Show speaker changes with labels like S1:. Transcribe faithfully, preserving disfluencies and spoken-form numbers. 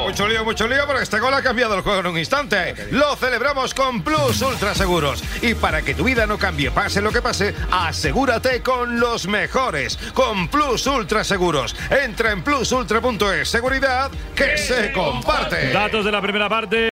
S1: Mucho lío, mucho lío, porque este gol ha cambiado el juego en un instante. Lo celebramos con Plus Ultra Seguros. Y para que tu vida no cambie, pase lo que pase, asegúrate con los mejores. Con Plus Ultra Seguros. Entra en plus ultra punto es. Seguridad que se comparte.
S2: Datos de la primera parte.